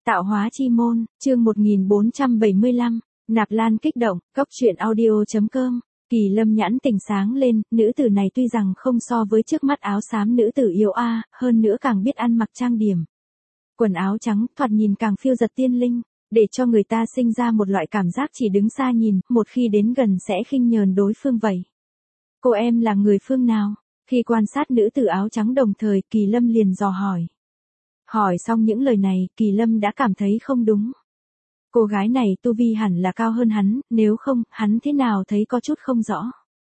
Tạo hóa chi môn, chương 1475, Nạp Lan kích động, Cốc truyện audio.com. Kỳ Lâm nhãn tỉnh sáng lên, nữ tử này tuy rằng không so với trước mắt áo xám nữ tử yêu hơn nữa càng biết ăn mặc trang điểm. Quần áo trắng, thoạt nhìn càng phiêu giật tiên linh, để cho người ta sinh ra một loại cảm giác chỉ đứng xa nhìn, một khi đến gần sẽ khinh nhờn đối phương vậy. Cô em là người phương nào? Khi quan sát nữ tử áo trắng đồng thời, Kỳ Lâm liền dò hỏi. Hỏi xong những lời này, Kỳ Lâm đã cảm thấy không đúng. Cô gái này tu vi hẳn là cao hơn hắn, nếu không, hắn thế nào thấy có chút không rõ.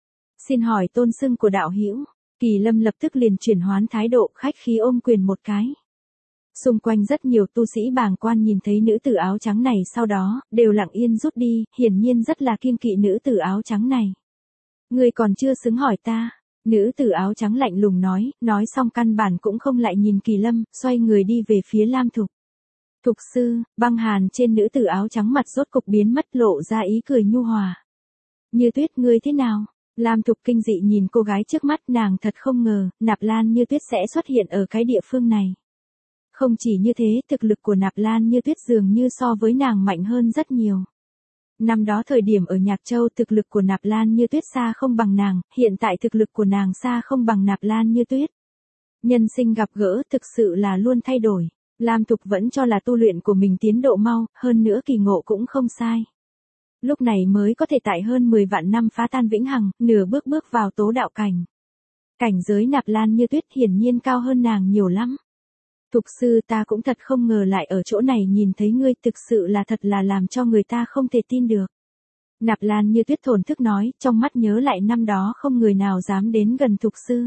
Xin hỏi tôn xưng của đạo hữu. Kỳ Lâm lập tức liền chuyển hoán thái độ, khách khí ôm quyền một cái. Xung quanh rất nhiều tu sĩ bàng quan nhìn thấy nữ tử áo trắng này sau đó, đều lặng yên rút đi, hiển nhiên rất là kiêng kỵ nữ tử áo trắng này. Ngươi còn chưa xứng hỏi ta. Nữ tử áo trắng lạnh lùng nói xong căn bản cũng không lại nhìn Kỳ Lâm, xoay người đi về phía Lam Thục. Thục sư, băng hàn trên nữ tử áo trắng mặt rốt cục biến mất lộ ra ý cười nhu hòa. Như Tuyết ngươi thế nào? Lam Thục kinh dị nhìn cô gái trước mắt, nàng thật không ngờ, Nạp Lan Như Tuyết sẽ xuất hiện ở cái địa phương này. Không chỉ như thế, thực lực của Nạp Lan Như Tuyết dường như so với nàng mạnh hơn rất nhiều. Năm đó thời điểm ở Nhạc Châu thực lực của Nạp Lan Như Tuyết xa không bằng nàng, hiện tại thực lực của nàng xa không bằng Nạp Lan Như Tuyết. Nhân sinh gặp gỡ thực sự là luôn thay đổi. Lam Thục vẫn cho là tu luyện của mình tiến độ mau, hơn nữa kỳ ngộ cũng không sai. Lúc này mới có thể tại hơn 10 vạn năm phá tan vĩnh hằng, nửa bước bước vào tố đạo cảnh. Cảnh giới Nạp Lan Như Tuyết hiển nhiên cao hơn nàng nhiều lắm. Thục sư ta cũng thật không ngờ lại ở chỗ này nhìn thấy ngươi, thực sự là thật là làm cho người ta không thể tin được. Nạp Lan Như Tuyết thổn thức nói, trong mắt nhớ lại năm đó không người nào dám đến gần thục sư.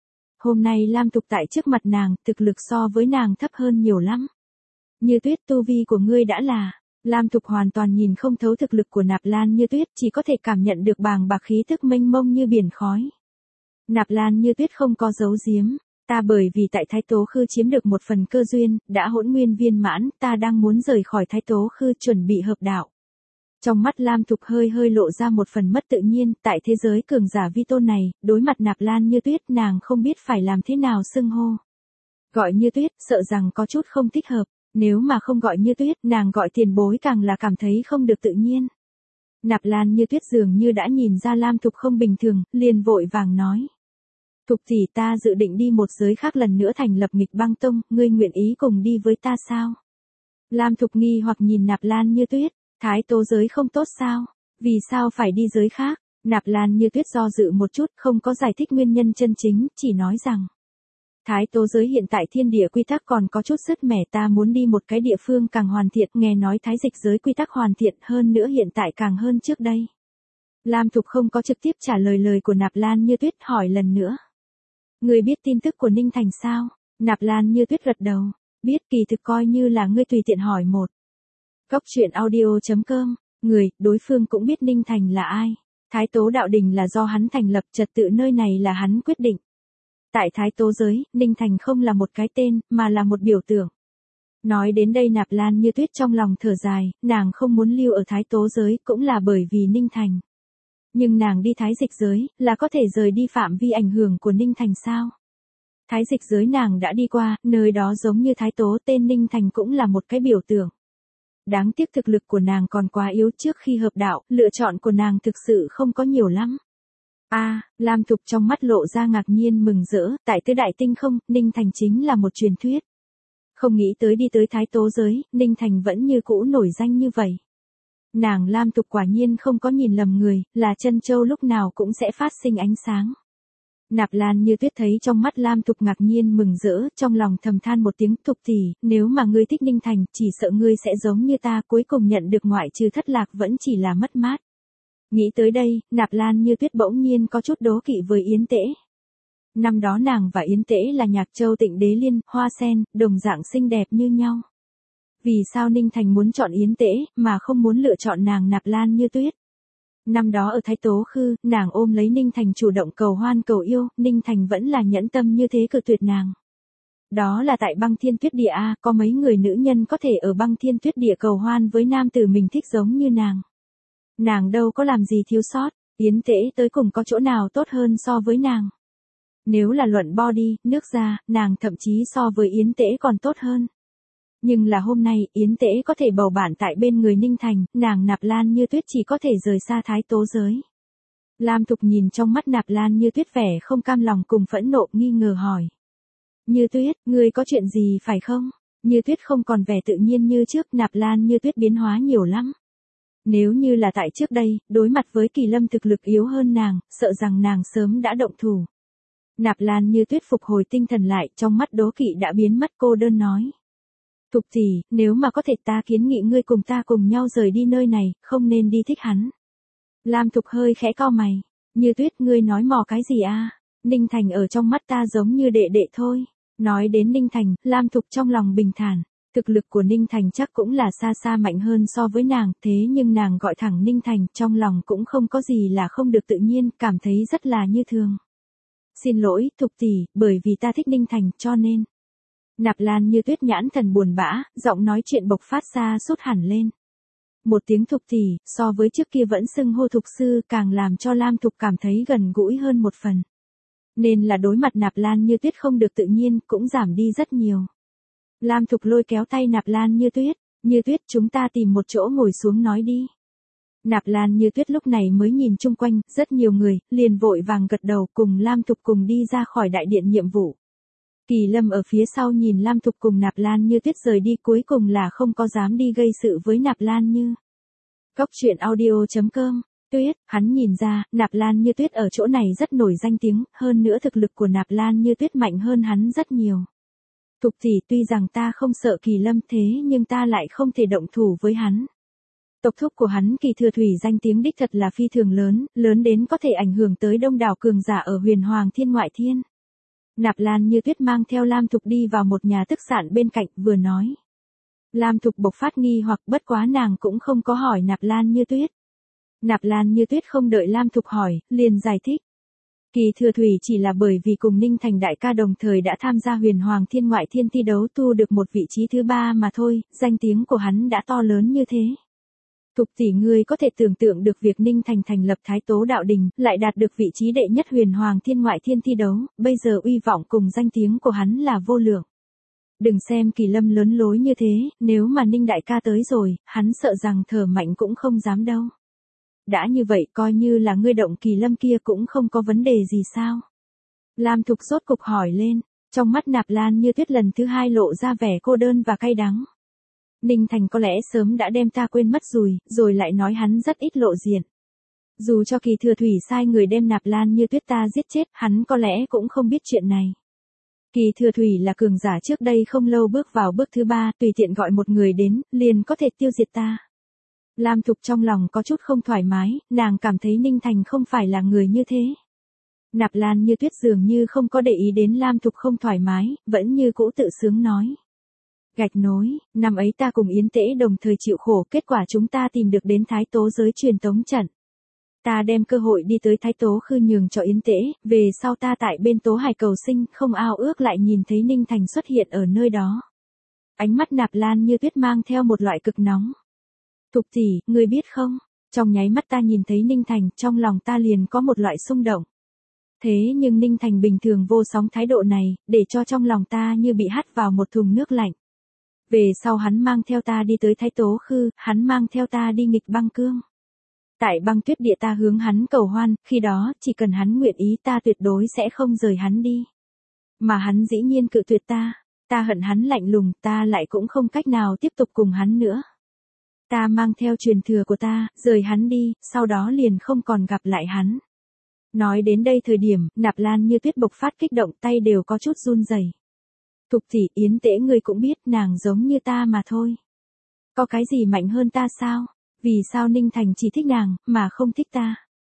Hôm nay Lam Thục tại trước mặt nàng, thực lực so với nàng thấp hơn nhiều lắm. Như Tuyết tu vi của ngươi đã là, Lam Thục hoàn toàn nhìn không thấu thực lực của Nạp Lan Như Tuyết, chỉ có thể cảm nhận được bàng bạc khí thức mênh mông như biển khói. Nạp Lan Như Tuyết không có giấu giếm. Ta bởi vì tại Thái Tố Khư chiếm được một phần cơ duyên, đã hỗn nguyên viên mãn, ta đang muốn rời khỏi Thái Tố Khư chuẩn bị hợp đạo. Trong mắt Lam Thục hơi lộ ra một phần mất tự nhiên, tại thế giới cường giả vi tôn này, đối mặt Nạp Lan Như Tuyết nàng không biết phải làm thế nào xưng hô. Gọi Như Tuyết, sợ rằng có chút không thích hợp, nếu mà không gọi Như Tuyết, nàng gọi tiền bối càng là cảm thấy không được tự nhiên. Nạp Lan Như Tuyết dường như đã nhìn ra Lam Thục không bình thường, liền vội vàng nói. Thục tỷ, ta dự định đi một giới khác lần nữa thành lập Nghịch Băng Tông, ngươi nguyện ý cùng đi với ta sao? Lam Thục nghi hoặc nhìn Nạp Lan Như Tuyết, Thái Tố giới không tốt sao? Vì sao phải đi giới khác? Nạp Lan Như Tuyết do dự một chút, không có giải thích nguyên nhân chân chính, chỉ nói rằng Thái Tố giới hiện tại thiên địa quy tắc còn có chút sứt mẻ, ta muốn đi một cái địa phương càng hoàn thiện, nghe nói Thái Dịch giới quy tắc hoàn thiện hơn nữa hiện tại càng hơn trước đây. Lam Thục không có trực tiếp trả lời của Nạp Lan Như Tuyết, hỏi lần nữa. Ngươi biết tin tức của Ninh Thành sao? Nạp Lan Như Tuyết gật đầu. Biết, kỳ thực coi như là ngươi tùy tiện hỏi một. Cốc truyện audio.com. Đối phương cũng biết Ninh Thành là ai. Thái Tố đạo đình là do hắn thành lập, trật tự nơi này là hắn quyết định. Tại Thái Tố giới, Ninh Thành không là một cái tên, mà là một biểu tượng. Nói đến đây Nạp Lan Như Tuyết trong lòng thở dài, nàng không muốn lưu ở Thái Tố giới cũng là bởi vì Ninh Thành. Nhưng nàng đi Thái Dịch giới, là có thể rời đi phạm vi ảnh hưởng của Ninh Thành sao? Thái Dịch giới nàng đã đi qua, nơi đó giống như Thái Tố, tên Ninh Thành cũng là một cái biểu tượng. Đáng tiếc thực lực của nàng còn quá yếu, trước khi hợp đạo, lựa chọn của nàng thực sự không có nhiều lắm. Lam Thục trong mắt lộ ra ngạc nhiên mừng rỡ, tại Tứ Đại Tinh không, Ninh Thành chính là một truyền thuyết. Không nghĩ tới đi tới Thái Tố giới, Ninh Thành vẫn như cũ nổi danh như vậy. Nàng Lam Thục quả nhiên không có nhìn lầm người, là Trân Châu lúc nào cũng sẽ phát sinh ánh sáng. Nạp Lan Như Tuyết thấy trong mắt Lam Thục ngạc nhiên mừng rỡ, trong lòng thầm than một tiếng, Thục tỷ, nếu mà ngươi thích Ninh Thành, chỉ sợ ngươi sẽ giống như ta, cuối cùng nhận được ngoại trừ thất lạc vẫn chỉ là mất mát. Nghĩ tới đây, Nạp Lan Như Tuyết bỗng nhiên có chút đố kỵ với Yến Tễ. Năm đó nàng và Yến Tễ là Nhạc Châu Tịnh Đế Liên, hoa sen, đồng dạng xinh đẹp như nhau. Vì sao Ninh Thành muốn chọn Yến Tễ, mà không muốn lựa chọn nàng Nạp Lan Như Tuyết? Năm đó ở Thái Tố Khư, nàng ôm lấy Ninh Thành chủ động cầu hoan cầu yêu, Ninh Thành vẫn là nhẫn tâm như thế cự tuyệt nàng. Đó là tại Băng Thiên Tuyết Địa có mấy người nữ nhân có thể ở Băng Thiên Tuyết Địa cầu hoan với nam tử mình thích giống như nàng. Nàng đâu có làm gì thiếu sót, Yến Tễ tới cùng có chỗ nào tốt hơn so với nàng. Nếu là luận body, nước da, nàng thậm chí so với Yến Tễ còn tốt hơn. Nhưng là hôm nay, Yến Tễ có thể bầu bạn tại bên người Ninh Thành, nàng Nạp Lan Như Tuyết chỉ có thể rời xa thái tố giới. Lam Thục nhìn trong mắt Nạp Lan Như Tuyết vẻ không cam lòng cùng phẫn nộ nghi ngờ hỏi. Như Tuyết, ngươi có chuyện gì phải không? Như Tuyết không còn vẻ tự nhiên như trước, Nạp Lan Như Tuyết biến hóa nhiều lắm. Nếu như là tại trước đây, đối mặt với Kỳ Lâm thực lực yếu hơn nàng, sợ rằng nàng sớm đã động thủ. Nạp Lan Như Tuyết phục hồi tinh thần lại, trong mắt đố kỵ đã biến mất, cô đơn nói. Thục tỷ, nếu mà có thể ta kiến nghị ngươi cùng ta cùng nhau rời đi nơi này, không nên đi thích hắn. Lam Thục hơi khẽ cau mày. Như Tuyết, ngươi nói mò cái gì a? Ninh Thành ở trong mắt ta giống như đệ đệ thôi. Nói đến Ninh Thành, Lam Thục trong lòng bình thản. Thực lực của Ninh Thành chắc cũng là xa xa mạnh hơn so với nàng, thế nhưng nàng gọi thẳng Ninh Thành, trong lòng cũng không có gì là không được tự nhiên, cảm thấy rất là như thường. Xin lỗi, Thục tỷ, bởi vì ta thích Ninh Thành, cho nên. Nạp Lan Như Tuyết nhãn thần buồn bã, giọng nói chuyện bộc phát ra sút hẳn lên. Một tiếng Thục tỷ, so với trước kia vẫn xưng hô Thục sư, càng làm cho Lam Thục cảm thấy gần gũi hơn một phần. Nên là đối mặt Nạp Lan Như Tuyết không được tự nhiên, cũng giảm đi rất nhiều. Lam Thục lôi kéo tay Nạp Lan Như Tuyết chúng ta tìm một chỗ ngồi xuống nói đi. Nạp Lan Như Tuyết lúc này mới nhìn chung quanh, rất nhiều người, liền vội vàng gật đầu cùng Lam Thục cùng đi ra khỏi đại điện nhiệm vụ. Kỳ Lâm ở phía sau nhìn Lam Thục cùng Nạp Lan Như Tuyết rời đi, cuối cùng là không có dám đi gây sự với Nạp Lan Như. Cốc truyện audio.com. Tuyết, hắn nhìn ra, Nạp Lan Như Tuyết ở chỗ này rất nổi danh tiếng, hơn nữa thực lực của Nạp Lan Như Tuyết mạnh hơn hắn rất nhiều. Thục tỷ, tuy rằng ta không sợ Kỳ Lâm thế nhưng ta lại không thể động thủ với hắn. Tộc thúc của hắn Kỳ Thừa Thủy danh tiếng đích thật là phi thường lớn, lớn đến có thể ảnh hưởng tới đông đảo cường giả ở Huyền Hoàng Thiên ngoại thiên. Nạp Lan Như Tuyết mang theo Lam Thục đi vào một nhà tức sạn bên cạnh, vừa nói. Lam Thục bộc phát nghi hoặc, bất quá nàng cũng không có hỏi Nạp Lan Như Tuyết. Nạp Lan Như Tuyết không đợi Lam Thục hỏi, liền giải thích. Kỳ Thừa Thủy chỉ là bởi vì cùng Ninh Thành đại ca đồng thời đã tham gia Huyền Hoàng Thiên ngoại thiên thi đấu, tu được một vị trí thứ 3 mà thôi, danh tiếng của hắn đã to lớn như thế. Thục tỷ, ngươi có thể tưởng tượng được việc Ninh Thành thành lập Thái Tố Đạo Đình, lại đạt được vị trí đệ nhất Huyền Hoàng Thiên ngoại thiên thi đấu, bây giờ uy vọng cùng danh tiếng của hắn là vô lượng. Đừng xem Kỳ Lâm lớn lối như thế, nếu mà Ninh đại ca tới rồi, hắn sợ rằng thở mạnh cũng không dám đâu. Đã như vậy, coi như là ngươi động Kỳ Lâm kia cũng không có vấn đề gì sao? Lam Thục rốt cục hỏi lên, trong mắt Nạp Lan Như Tuyết lần thứ 2 lộ ra vẻ cô đơn và cay đắng. Ninh Thành có lẽ sớm đã đem ta quên mất rồi lại nói hắn rất ít lộ diện. Dù cho Kỳ Thừa Thủy sai người đem Nạp Lan Như Tuyết ta giết chết, hắn có lẽ cũng không biết chuyện này. Kỳ Thừa Thủy là cường giả trước đây không lâu bước vào bước thứ 3, tùy tiện gọi một người đến, liền có thể tiêu diệt ta. Lam Thục trong lòng có chút không thoải mái, nàng cảm thấy Ninh Thành không phải là người như thế. Nạp Lan Như Tuyết dường như không có để ý đến Lam Thục không thoải mái, vẫn như cũ tự sướng nói. Gạch nối, năm ấy ta cùng Yến Tễ đồng thời chịu khổ, kết quả chúng ta tìm được đến Thái Tố giới truyền tống trận. Ta đem cơ hội đi tới Thái Tố Khư nhường cho Yến Tễ, về sau ta tại bên Tố Hải cầu sinh, không ao ước lại nhìn thấy Ninh Thành xuất hiện ở nơi đó. Ánh mắt Nạp Lan Như Tuyết mang theo một loại cực nóng. Thục tỷ, ngươi biết không, trong nháy mắt ta nhìn thấy Ninh Thành, trong lòng ta liền có một loại xung động. Thế nhưng Ninh Thành bình thường vô sóng thái độ này, để cho trong lòng ta như bị hắt vào một thùng nước lạnh. Về sau hắn mang theo ta đi tới Thái Tố Khư, hắn mang theo ta đi nghịch băng cương. Tại băng tuyết địa ta hướng hắn cầu hoan, khi đó, chỉ cần hắn nguyện ý ta tuyệt đối sẽ không rời hắn đi. Mà hắn dĩ nhiên cự tuyệt ta hận hắn lạnh lùng, ta lại cũng không cách nào tiếp tục cùng hắn nữa. Ta mang theo truyền thừa của ta, rời hắn đi, sau đó liền không còn gặp lại hắn. Nói đến đây thời điểm, Nạp Lan Như Tuyết bộc phát kích động, tay đều có chút run rẩy. Thục tỷ, Yến Tễ ngươi cũng biết, nàng giống như ta mà thôi. Có cái gì mạnh hơn ta sao? Vì sao Ninh Thành chỉ thích nàng, mà không thích ta?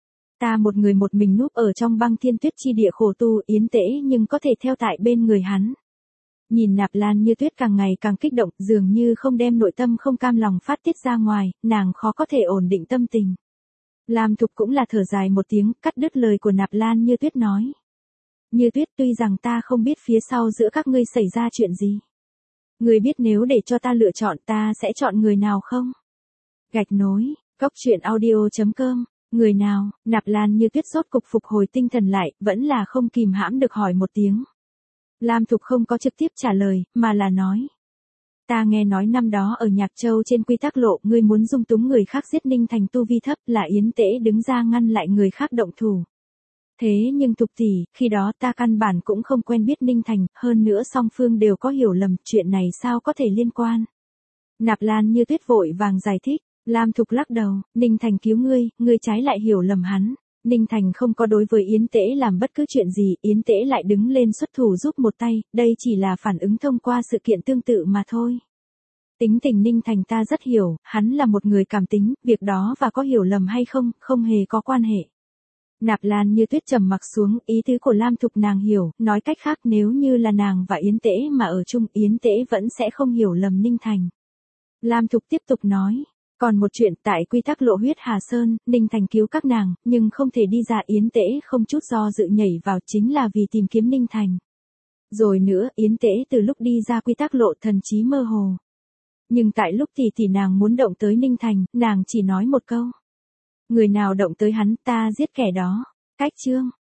Ta một người một mình núp ở trong băng thiên tuyết chi địa khổ tu, Yến Tễ nhưng có thể theo tại bên người hắn. Nhìn Nạp Lan Như Tuyết càng ngày càng kích động, dường như không đem nội tâm không cam lòng phát tiết ra ngoài, nàng khó có thể ổn định tâm tình. Lam Thục cũng là thở dài một tiếng, cắt đứt lời của Nạp Lan Như Tuyết nói. Như Tuyết, tuy rằng ta không biết phía sau giữa các ngươi xảy ra chuyện gì. Ngươi biết nếu để cho ta lựa chọn ta sẽ chọn người nào không? Gạch nối, cốc truyện audio.com, người nào? Nạp Lan Như Tuyết rốt cục phục hồi tinh thần lại, vẫn là không kìm hãm được hỏi một tiếng. Lam Thục không có trực tiếp trả lời, mà là nói. Ta nghe nói năm đó ở Nhạc Châu trên Quy Tắc Lộ ngươi muốn dung túng người khác giết Ninh Thành tu vi thấp là Yến Tễ đứng ra ngăn lại người khác động thủ. Thế nhưng Thục tỷ, khi đó ta căn bản cũng không quen biết Ninh Thành, hơn nữa song phương đều có hiểu lầm, chuyện này sao có thể liên quan. Nạp Lan Như Tuyết vội vàng giải thích, Lam Thục lắc đầu, Ninh Thành cứu ngươi trái lại hiểu lầm hắn. Ninh Thành không có đối với Yến Tễ làm bất cứ chuyện gì, Yến Tễ lại đứng lên xuất thủ giúp một tay, đây chỉ là phản ứng thông qua sự kiện tương tự mà thôi. Tính tình Ninh Thành ta rất hiểu, hắn là một người cảm tính, việc đó và có hiểu lầm hay không, không hề có quan hệ. Nạp Lan Như Tuyết trầm mặc xuống, ý tứ của Lam Thục nàng hiểu, nói cách khác nếu như là nàng và Yến Tễ mà ở chung, Yến Tễ vẫn sẽ không hiểu lầm Ninh Thành. Lam Thục tiếp tục nói, còn một chuyện tại Quy Tắc Lộ Huyết Hà Sơn, Ninh Thành cứu các nàng, nhưng không thể đi ra, Yến Tễ không chút do dự nhảy vào chính là vì tìm kiếm Ninh Thành. Rồi nữa, Yến Tễ từ lúc đi ra Quy Tắc Lộ thần trí mơ hồ. Nhưng tại lúc tỷ nàng muốn động tới Ninh Thành, nàng chỉ nói một câu. Người nào động tới hắn ta giết kẻ đó. Cách chương.